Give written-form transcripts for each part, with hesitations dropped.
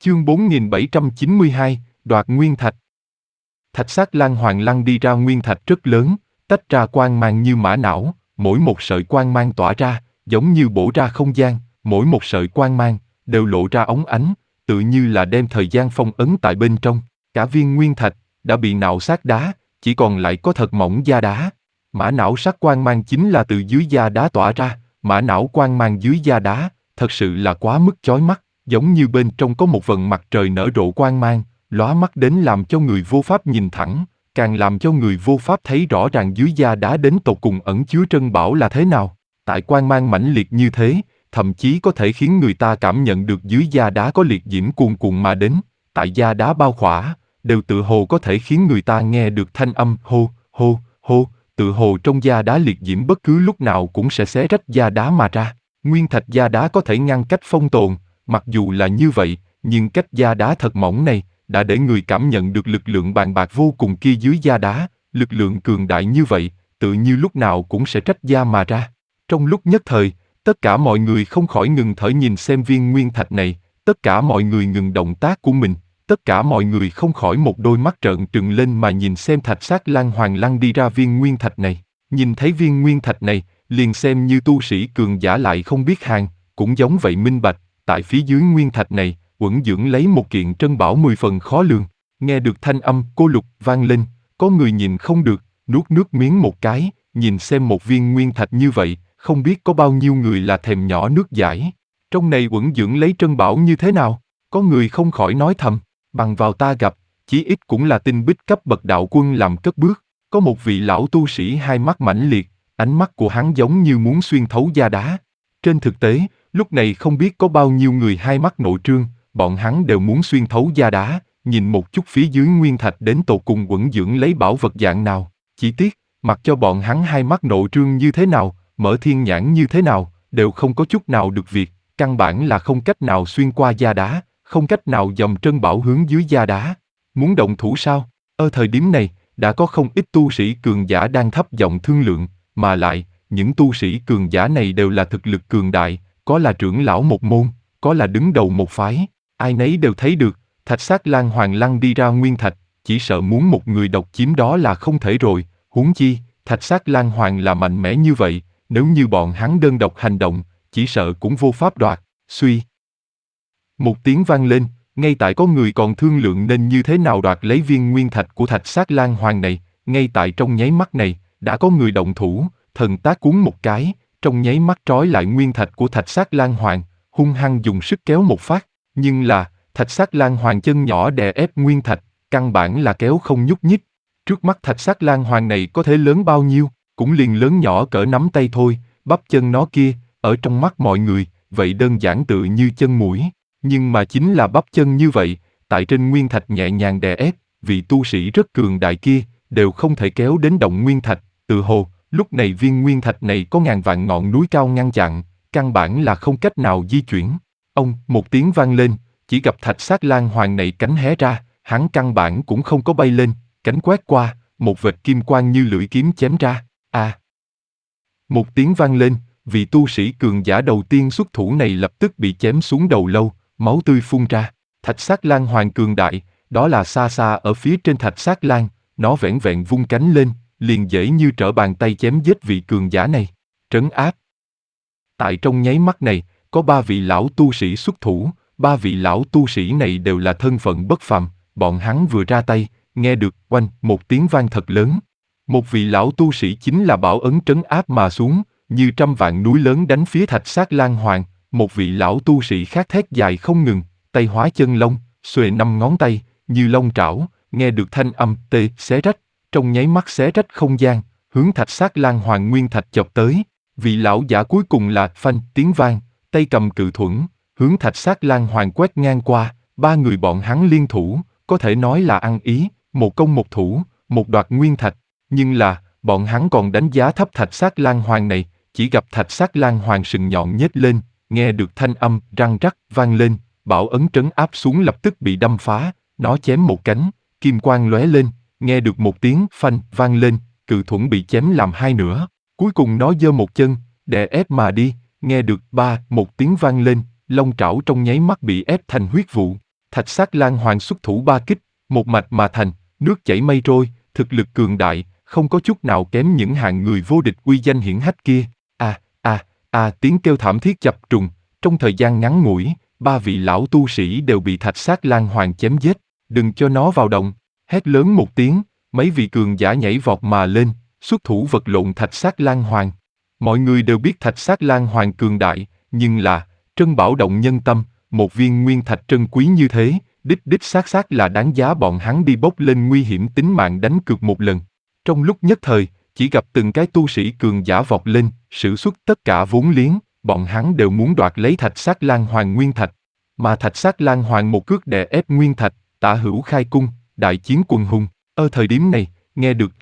Chương 4792, đoạt nguyên thạch. Thạch xác Lan Hoàng lăn đi ra nguyên thạch rất lớn, tách ra quang mang như mã não, mỗi một sợi quang mang tỏa ra, giống như bổ ra không gian, mỗi một sợi quang mang đều lộ ra óng ánh, tự như là đem thời gian phong ấn tại bên trong. Cả viên nguyên thạch đã bị nạo sát đá, chỉ còn lại có thật mỏng da đá. Mã não sắc quang mang chính là từ dưới da đá tỏa ra, mã não quang mang dưới da đá, thật sự là quá mức chói mắt, giống như bên trong có một vầng mặt trời nở rộ quang mang, lóa mắt đến làm cho người vô pháp nhìn thẳng, càng làm cho người vô pháp thấy rõ ràng dưới da đá đến tột cùng ẩn chứa trân bảo là thế nào. Tại quang mang mãnh liệt như thế, thậm chí có thể khiến người ta cảm nhận được dưới da đá có liệt diễm cuồn cuộn mà đến, tại da đá bao khỏa, đều tự hồ có thể khiến người ta nghe được thanh âm hô, hô, hô, tự hồ trong da đá liệt diễm bất cứ lúc nào cũng sẽ xé rách da đá mà ra. Nguyên thạch da đá có thể ngăn cách phong tồn, mặc dù là như vậy, nhưng cách da đá thật mỏng này, đã để người cảm nhận được lực lượng bàn bạc vô cùng kia dưới da đá, lực lượng cường đại như vậy, tự như lúc nào cũng sẽ trách da mà ra. Trong lúc nhất thời, tất cả mọi người không khỏi ngừng thở nhìn xem viên nguyên thạch này, tất cả mọi người ngừng động tác của mình, tất cả mọi người không khỏi một đôi mắt trợn trừng lên mà nhìn xem thạch xác Lan Hoàng lăn đi ra viên nguyên thạch này. Nhìn thấy viên nguyên thạch này, liền xem như tu sĩ cường giả lại không biết hàng, cũng giống vậy minh bạch, tại phía dưới nguyên thạch này, uẩn dưỡng lấy một kiện trân bảo 10 phần khó lường. Nghe được thanh âm cô lục vang lên, có người nhìn không được, nuốt nước miếng một cái, nhìn xem một viên nguyên thạch như vậy, không biết có bao nhiêu người là thèm nhỏ nước dãi. Trong này uẩn dưỡng lấy trân bảo như thế nào? Có người không khỏi nói thầm, bằng vào ta gặp, chí ít cũng là tinh bích cấp bậc đạo quân làm cất bước. Có một vị lão tu sĩ hai mắt mãnh liệt, ánh mắt của hắn giống như muốn xuyên thấu da đá. Trên thực tế, lúc này không biết có bao nhiêu người hai mắt nội trương, bọn hắn đều muốn xuyên thấu da đá, nhìn một chút phía dưới nguyên thạch đến tột cùng uẩn dưỡng lấy bảo vật dạng nào. Chỉ tiếc, mặc cho bọn hắn hai mắt nội trương như thế nào, mở thiên nhãn như thế nào, đều không có chút nào được việc, căn bản là không cách nào xuyên qua da đá, không cách nào dòng trân bảo hướng dưới da đá. Muốn động thủ sao? Ở thời điểm này, đã có không ít tu sĩ cường giả đang thấp giọng thương lượng, mà lại, những tu sĩ cường giả này đều là thực lực cường đại, có là trưởng lão một môn, có là đứng đầu một phái, ai nấy đều thấy được, thạch xác Lan Hoàng lăn đi ra nguyên thạch, chỉ sợ muốn một người độc chiếm đó là không thể rồi, huống chi, thạch xác Lan Hoàng là mạnh mẽ như vậy, nếu như bọn hắn đơn độc hành động, chỉ sợ cũng vô pháp đoạt. Suy. Một tiếng vang lên, ngay tại có người còn thương lượng nên như thế nào đoạt lấy viên nguyên thạch của thạch xác Lan Hoàng này, ngay tại trong nháy mắt này, đã có người động thủ, thần tác cuốn một cái, trong nháy mắt trói lại nguyên thạch của thạch xác Lan Hoàng, hung hăng dùng sức kéo một phát, nhưng là, thạch xác Lan Hoàng chân nhỏ đè ép nguyên thạch, căn bản là kéo không nhúc nhích. Trước mắt thạch xác Lan Hoàng này có thể lớn bao nhiêu, cũng liền lớn nhỏ cỡ nắm tay thôi, bắp chân nó kia, ở trong mắt mọi người, vậy đơn giản tự như chân muỗi. Nhưng mà chính là bắp chân như vậy, tại trên nguyên thạch nhẹ nhàng đè ép, vị tu sĩ rất cường đại kia, đều không thể kéo đến động nguyên thạch, tự hồ, lúc này viên nguyên thạch này có ngàn vạn ngọn núi cao ngăn chặn, căn bản là không cách nào di chuyển. Ông, một tiếng vang lên, chỉ gặp thạch xác Lan Hoàng này cánh hé ra, hắn căn bản cũng không có bay lên, cánh quét qua, một vệt kim quang như lưỡi kiếm chém ra, Một tiếng vang lên, vị tu sĩ cường giả đầu tiên xuất thủ này lập tức bị chém xuống đầu lâu, máu tươi phun ra. Thạch xác Lan Hoàng cường đại, đó là xa xa ở phía trên thạch xác Lan, nó vẻn vẹn vung cánh lên, liền dễ như trở bàn tay chém giết vị cường giả này. Trấn áp. Tại trong nháy mắt này, có 3 vị lão tu sĩ xuất thủ, 3 vị lão tu sĩ này đều là thân phận bất phàm, bọn hắn vừa ra tay, nghe được oanh một tiếng vang thật lớn. Một vị lão tu sĩ chính là bảo ấn trấn áp mà xuống, như trăm vạn núi lớn đánh phía thạch xác Lan Hoàng. Một vị lão tu sĩ khác thét dài không ngừng, tay hóa chân long, xuề 5 ngón tay, như long trảo, nghe được thanh âm tê xé rách, trong nháy mắt xé rách không gian, hướng thạch xác Lan Hoàng nguyên thạch chộp tới. Vị lão giả cuối cùng là phanh tiếng vang, tay cầm cự thuẫn, hướng thạch xác Lan Hoàng quét ngang qua. 3 người bọn hắn liên thủ, có thể nói là ăn ý, một công một thủ, một đoạt nguyên thạch. Nhưng là, bọn hắn còn đánh giá thấp thạch xác Lan Hoàng này, chỉ gặp thạch xác Lan Hoàng sừng nhọn nhếch lên, nghe được thanh âm răng rắc vang lên, bảo ấn trấn áp xuống lập tức bị đâm phá, nó chém một cánh, kim quang lóe lên, nghe được một tiếng phanh vang lên, cự thuẫn bị chém làm 2 nửa, cuối cùng nó giơ một chân, đè ép mà đi, nghe được một tiếng vang lên, long trảo trong nháy mắt bị ép thành huyết vụ. Thạch Sát Lan Hoàng xuất thủ ba kích, một mạch mà thành, nước chảy mây trôi, thực lực cường đại, không có chút nào kém những hạng người vô địch uy danh hiển hách kia. Tiếng kêu thảm thiết chập trùng, trong thời gian ngắn ngủi, ba vị lão tu sĩ đều bị Thạch Sát Lan Hoàng chém giết. Đừng cho nó vào động, hét lớn một tiếng, mấy vị cường giả nhảy vọt mà lên, xuất thủ vật lộn Thạch Sát Lan Hoàng. Mọi người đều biết Thạch Sát Lan Hoàng cường đại, nhưng là, trân bảo động nhân tâm, một viên nguyên thạch trân quý như thế, đích xác là đáng giá bọn hắn đi bốc lên nguy hiểm tính mạng đánh cược một lần. Trong lúc nhất thời, chỉ gặp từng cái tu sĩ cường giả vọt lên, sử xuất tất cả vốn liếng, bọn hắn đều muốn đoạt lấy Thạch Sát Lan Hoàng nguyên thạch. Mà Thạch Sát Lan Hoàng một cước đè ép nguyên thạch, Tả Hữu khai cung, đại chiến quần hùng. Ở thời điểm này, nghe được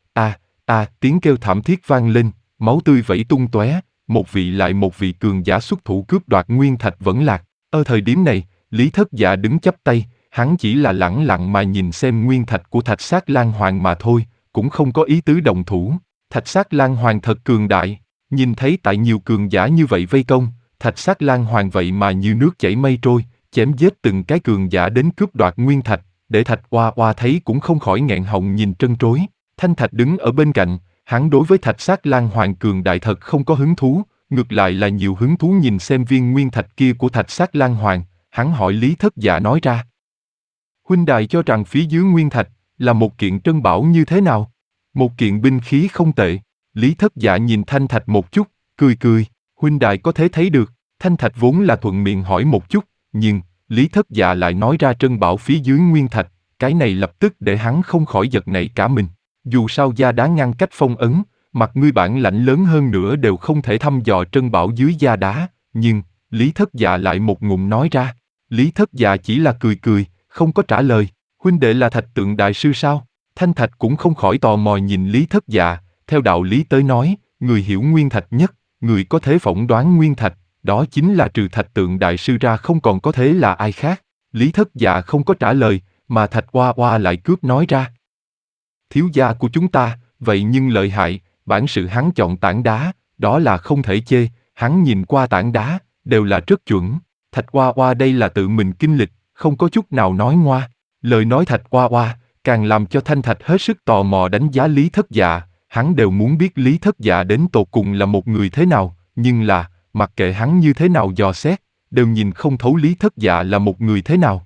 tiếng kêu thảm thiết vang lên, máu tươi vẩy tung tóe, một vị lại một vị cường giả xuất thủ cướp đoạt nguyên thạch vẫn lạc. Ở thời điểm này, Lý Thất Dạ đứng chắp tay, hắn chỉ là lẳng lặng mà nhìn xem nguyên thạch của Thạch Sát Lan Hoàng mà thôi, cũng không có ý tứ động thủ. Thạch Sát Lan Hoàng thật cường đại, nhìn thấy tại nhiều cường giả như vậy vây công, Thạch Sát Lan Hoàng vậy mà như nước chảy mây trôi, chém giết từng cái cường giả đến cướp đoạt nguyên thạch, để Thạch Oa Oa thấy cũng không khỏi nghẹn họng nhìn trân trối. Thanh Thạch đứng ở bên cạnh, hắn đối với Thạch Sát Lan Hoàng cường đại thật không có hứng thú, ngược lại là nhiều hứng thú nhìn xem viên nguyên thạch kia của Thạch Sát Lan Hoàng. Hắn hỏi Lý Thất Dạ nói ra: huynh đài cho rằng phía dưới nguyên thạch là một kiện trân bảo như thế nào? Một kiện binh khí không tệ. Lý Thất Dạ nhìn Thanh Thạch một chút, cười, huynh đài có thể thấy được. Thanh Thạch vốn là thuận miệng hỏi một chút, nhưng Lý Thất Dạ lại nói ra trân bảo phía dưới nguyên thạch, cái này lập tức để hắn không khỏi giật nảy cả mình. Dù sao da đá ngăn cách phong ấn, mặt ngươi bản lãnh lớn hơn nữa đều không thể thăm dò trân bảo dưới da đá, nhưng Lý Thất Dạ lại một ngụm nói ra. Lý Thất Dạ chỉ là cười, không có trả lời. Huynh đệ là Thạch Tượng đại sư sao? Thanh Thạch cũng không khỏi tò mò nhìn Lý Thất Dạ. Theo đạo lý tới nói, người hiểu nguyên thạch nhất, người có thể phỏng đoán nguyên thạch, đó chính là trừ Thạch Tượng đại sư ra không còn có thể là ai khác. Lý Thất Dạ không có trả lời, mà Thạch Oa Oa lại cướp nói ra. Thiếu gia của chúng ta, vậy nhưng lợi hại, bản sự hắn chọn tảng đá, đó là không thể chê, hắn nhìn qua tảng đá, đều là rất chuẩn. Thạch Oa Oa đây là tự mình kinh lịch, không có chút nào nói ngoa. Lời nói Thạch Oa Oa, càng làm cho Thanh Thạch hết sức tò mò đánh giá Lý Thất Dạ, hắn đều muốn biết Lý Thất Dạ đến tột cùng là một người thế nào, nhưng là, mặc kệ hắn như thế nào dò xét, đều nhìn không thấu Lý Thất Dạ là một người thế nào.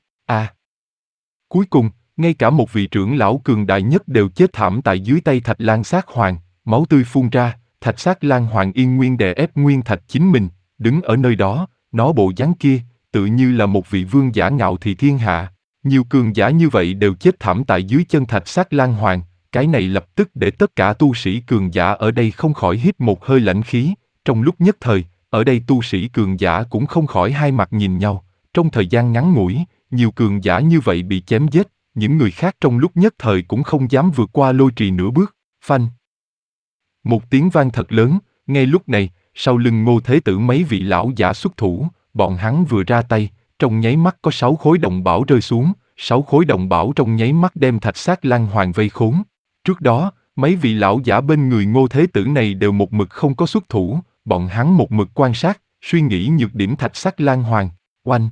Cuối cùng, ngay cả một vị trưởng lão cường đại nhất đều chết thảm tại dưới tay Thạch Lan Sát Hoàng, máu tươi phun ra, Thạch Sát Lan Hoàng yên nguyên đè ép nguyên thạch chính mình, đứng ở nơi đó, nó bộ dáng kia, tự như là một vị vương giả ngạo thị thiên hạ. Nhiều cường giả như vậy đều chết thảm tại dưới chân Thạch Sát Lan Hoàng, cái này lập tức để tất cả tu sĩ cường giả ở đây không khỏi hít một hơi lãnh khí. Trong lúc nhất thời, ở đây tu sĩ cường giả cũng không khỏi hai mặt nhìn nhau. Trong thời gian ngắn ngủi, nhiều cường giả như vậy bị chém giết, những người khác trong lúc nhất thời cũng không dám vượt qua lôi trì nửa bước. Phanh! Một tiếng vang thật lớn, ngay lúc này, sau lưng Ngô Thế Tử mấy vị lão giả xuất thủ, bọn hắn vừa ra tay, trong nháy mắt có 6 khối đồng bảo rơi xuống, 6 khối đồng bảo trong nháy mắt đem Thạch Sát Lan Hoàng vây khốn. Trước đó, mấy vị lão giả bên người Ngô Thế Tử này đều một mực không có xuất thủ, bọn hắn một mực quan sát, suy nghĩ nhược điểm Thạch Sát Lan Hoàng. Oanh!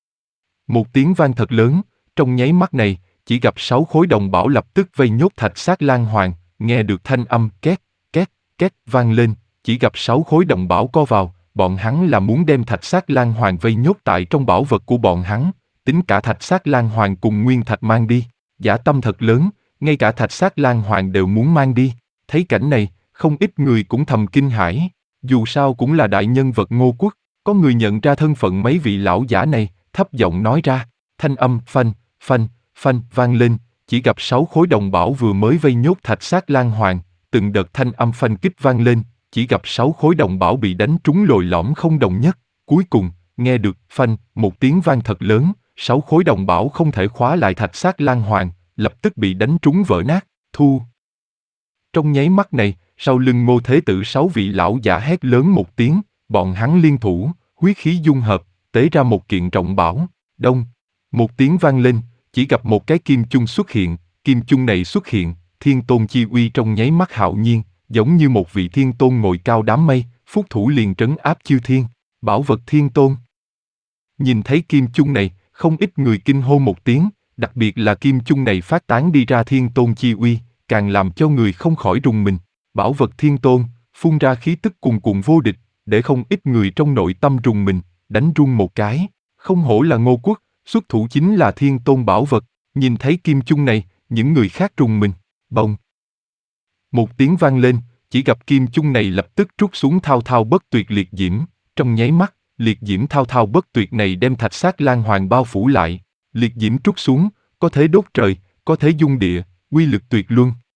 Một tiếng vang thật lớn, trong nháy mắt này, chỉ gặp 6 khối đồng bảo lập tức vây nhốt Thạch Sát Lan Hoàng, nghe được thanh âm két vang lên, chỉ gặp 6 khối đồng bảo co vào, bọn hắn là muốn đem Thạch Sát Lan Hoàng vây nhốt tại trong bảo vật của bọn hắn, tính cả Thạch Sát Lan Hoàng cùng nguyên thạch mang đi. Dã tâm thật lớn, ngay cả Thạch Sát Lan Hoàng đều muốn mang đi. Thấy cảnh này, không ít người cũng thầm kinh hãi, dù sao cũng là đại nhân vật Ngô Quốc, có người nhận ra thân phận mấy vị lão giả này, thấp giọng nói ra, thanh âm phanh vang lên, chỉ gặp 6 khối đồng bảo vừa mới vây nhốt Thạch Sát Lan Hoàng, từng đợt thanh âm phanh kích vang lên, chỉ gặp 6 khối đồng bảo bị đánh trúng lồi lõm không đồng nhất, cuối cùng, nghe được phanh, một tiếng vang thật lớn, 6 khối đồng bảo không thể khóa lại Thạch Sát Lan Hoàng, lập tức bị đánh trúng vỡ nát, thu. Trong nháy mắt này, sau lưng Ngô Thế Tử 6 vị lão giả hét lớn một tiếng, bọn hắn liên thủ, huyết khí dung hợp, tế ra một kiện trọng bảo, đông. Một tiếng vang lên, chỉ gặp một cái kim chung xuất hiện, kim chung này xuất hiện, thiên tôn chi uy trong nháy mắt hạo nhiên, giống như một vị thiên tôn ngồi cao đám mây, phúc thủ liền trấn áp chư thiên, bảo vật thiên tôn. Nhìn thấy kim chung này, Không ít người kinh hô một tiếng, đặc biệt là kim chung này phát tán đi ra thiên tôn chi uy, càng làm cho người không khỏi rùng mình. Bảo vật thiên tôn, phun ra khí tức cuồn cuộn vô địch, để không ít người trong nội tâm rùng mình, đánh run một cái. Không hổ là Ngô Quốc, xuất thủ chính là thiên tôn bảo vật. Nhìn thấy kim chung này, những người khác rùng mình. Bông! Một tiếng vang lên, chỉ gặp kim chung này lập tức trút xuống thao thao bất tuyệt liệt diễm. Trong nháy mắt, liệt diễm thao thao bất tuyệt này đem Thạch Sát Lan Hoàng bao phủ lại. Liệt diễm trút xuống, có thể đốt trời, có thể dung địa, uy lực tuyệt luân.